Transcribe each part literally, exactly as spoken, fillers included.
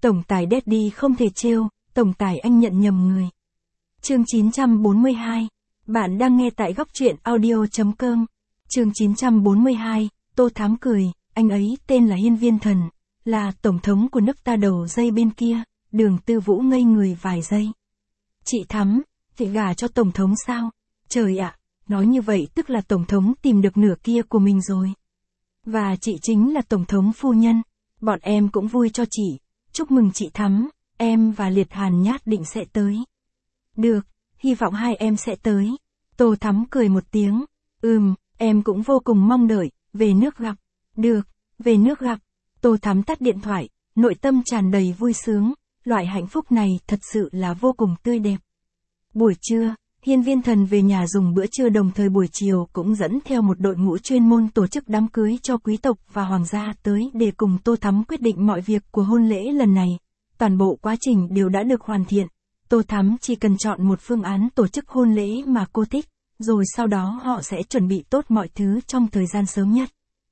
Tổng tài Daddy không thể trêu, tổng tài anh nhận nhầm người. Chương chín trăm bốn mươi hai. Bạn đang nghe tại góc truyện audio chấm com. Chương chín trăm bốn mươi hai, Tô Thám cười, anh ấy tên là Hiên Viên Thần, là tổng thống của nước ta. Đầu dây bên kia, Đường Tư Vũ ngây người vài giây. Chị Thắm, chị gả cho tổng thống sao? Trời ạ, nói như vậy tức là tổng thống tìm được nửa kia của mình rồi. Và chị chính là tổng thống phu nhân. Bọn em cũng vui cho chị. Chúc mừng chị Thắm, em và Liệt Hàn nhất định sẽ tới. Được, hy vọng hai em sẽ tới. Tô Thắm cười một tiếng. Ừm, em cũng vô cùng mong đợi, về nước gặp. Được, về nước gặp. Tô Thắm tắt điện thoại, nội tâm tràn đầy vui sướng. Loại hạnh phúc này thật sự là vô cùng tươi đẹp. Buổi trưa, Hiên Viên Thần về nhà dùng bữa trưa, đồng thời buổi chiều cũng dẫn theo một đội ngũ chuyên môn tổ chức đám cưới cho quý tộc và hoàng gia tới để cùng Tô Thắm quyết định mọi việc của hôn lễ lần này. Toàn bộ quá trình đều đã được hoàn thiện. Tô Thắm chỉ cần chọn một phương án tổ chức hôn lễ mà cô thích, rồi sau đó họ sẽ chuẩn bị tốt mọi thứ trong thời gian sớm nhất.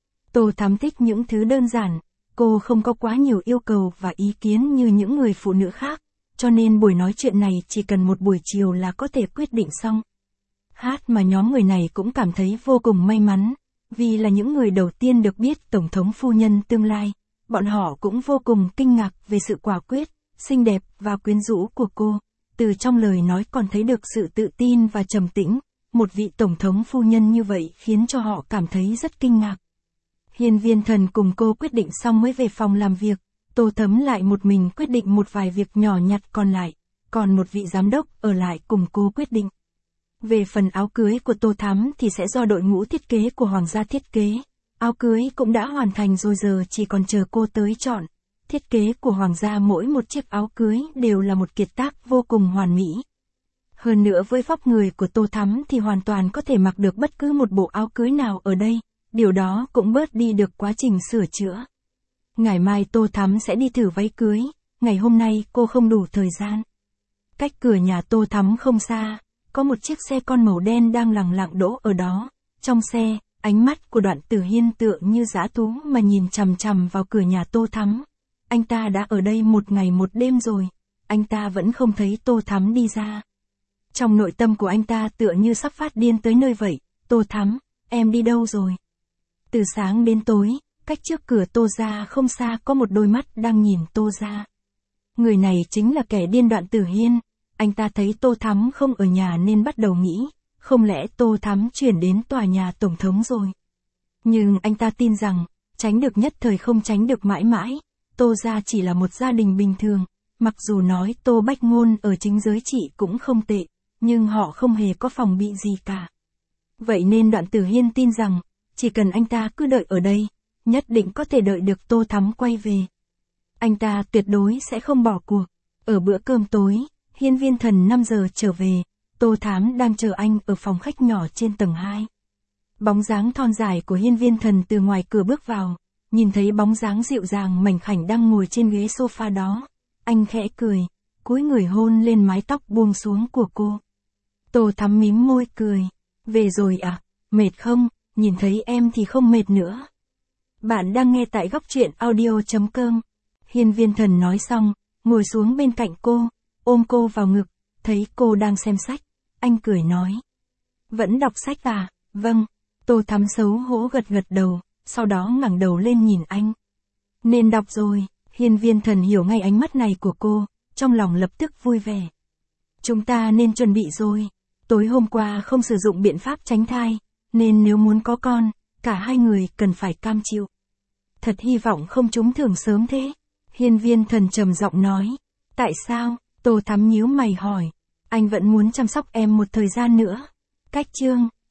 Tô Thắm thích những thứ đơn giản, cô không có quá nhiều yêu cầu và ý kiến như những người phụ nữ khác, cho nên buổi nói chuyện này chỉ cần một buổi chiều là có thể quyết định xong. Hát mà nhóm người này cũng cảm thấy vô cùng may mắn, vì là những người đầu tiên được biết tổng thống phu nhân tương lai. Bọn họ cũng vô cùng kinh ngạc về sự quả quyết, xinh đẹp và quyến rũ của cô. Từ trong lời nói còn thấy được sự tự tin và trầm tĩnh. Một vị tổng thống phu nhân như vậy khiến cho họ cảm thấy rất kinh ngạc. Hiên Viên Thần cùng cô quyết định xong mới về phòng làm việc. Tô Thắm lại một mình quyết định một vài việc nhỏ nhặt còn lại. Còn một vị giám đốc ở lại cùng cô quyết định. Về phần áo cưới của Tô Thắm thì sẽ do đội ngũ thiết kế của hoàng gia thiết kế. Áo cưới cũng đã hoàn thành rồi, giờ chỉ còn chờ cô tới chọn. Thiết kế của hoàng gia mỗi một chiếc áo cưới đều là một kiệt tác vô cùng hoàn mỹ. Hơn nữa với vóc người của Tô Thắm thì hoàn toàn có thể mặc được bất cứ một bộ áo cưới nào ở đây. Điều đó cũng bớt đi được quá trình sửa chữa. Ngày mai Tô Thắm sẽ đi thử váy cưới, ngày hôm nay cô không đủ thời gian. Cách cửa nhà Tô Thắm không xa, có một chiếc xe con màu đen đang lẳng lặng đỗ ở đó. Trong xe, ánh mắt của Đoạn Tử Hiên tựa như dã thú mà nhìn chằm chằm vào cửa nhà Tô Thắm. Anh ta đã ở đây một ngày một đêm rồi, anh ta vẫn không thấy Tô Thắm đi ra. Trong nội tâm của anh ta tựa như sắp phát điên tới nơi vậy. Tô Thắm, em đi đâu rồi? Từ sáng đến tối, cách trước cửa Tô gia không xa có một đôi mắt đang nhìn Tô gia. Người này chính là kẻ điên Đoạn Tử Hiên. Anh ta thấy Tô Thắm không ở nhà nên bắt đầu nghĩ, không lẽ Tô Thắm chuyển đến tòa nhà tổng thống rồi. Nhưng anh ta tin rằng, tránh được nhất thời không tránh được mãi mãi. Tô gia chỉ là một gia đình bình thường, mặc dù nói Tô Bách Ngôn ở chính giới trị cũng không tệ, nhưng họ không hề có phòng bị gì cả. Vậy nên Đoạn Tử Hiên tin rằng, chỉ cần anh ta cứ đợi ở đây, nhất định có thể đợi được Tô Thắm quay về. Anh ta tuyệt đối sẽ không bỏ cuộc. Ở bữa cơm tối, Hiên Viên Thần năm giờ trở về, Tô Thắm đang chờ anh ở phòng khách nhỏ trên tầng hai. Bóng dáng thon dài của Hiên Viên Thần từ ngoài cửa bước vào, nhìn thấy bóng dáng dịu dàng mảnh khảnh đang ngồi trên ghế sofa đó. Anh khẽ cười, cúi người hôn lên mái tóc buông xuống của cô. Tô Thắm mím môi cười. Về rồi à? Mệt không? Nhìn thấy em thì không mệt nữa. Bạn đang nghe tại góc truyện audio chấm com. Hiên Viên Thần nói xong, ngồi xuống bên cạnh cô, ôm cô vào ngực, thấy cô đang xem sách. Anh cười nói. Vẫn đọc sách à? Vâng. Tô Thắm xấu hổ gật gật đầu, sau đó ngẩng đầu lên nhìn anh. Nên đọc rồi. Hiên Viên Thần hiểu ngay ánh mắt này của cô, trong lòng lập tức vui vẻ. Chúng ta nên chuẩn bị rồi. Tối hôm qua không sử dụng biện pháp tránh thai, nên nếu muốn có con, cả hai người cần phải cam chịu. Thật hy vọng không trúng thưởng sớm thế. Hiên Viên Thần trầm giọng nói. Tại sao? Tô Thắm nhíu mày hỏi. Anh vẫn muốn chăm sóc em một thời gian nữa. Cách chương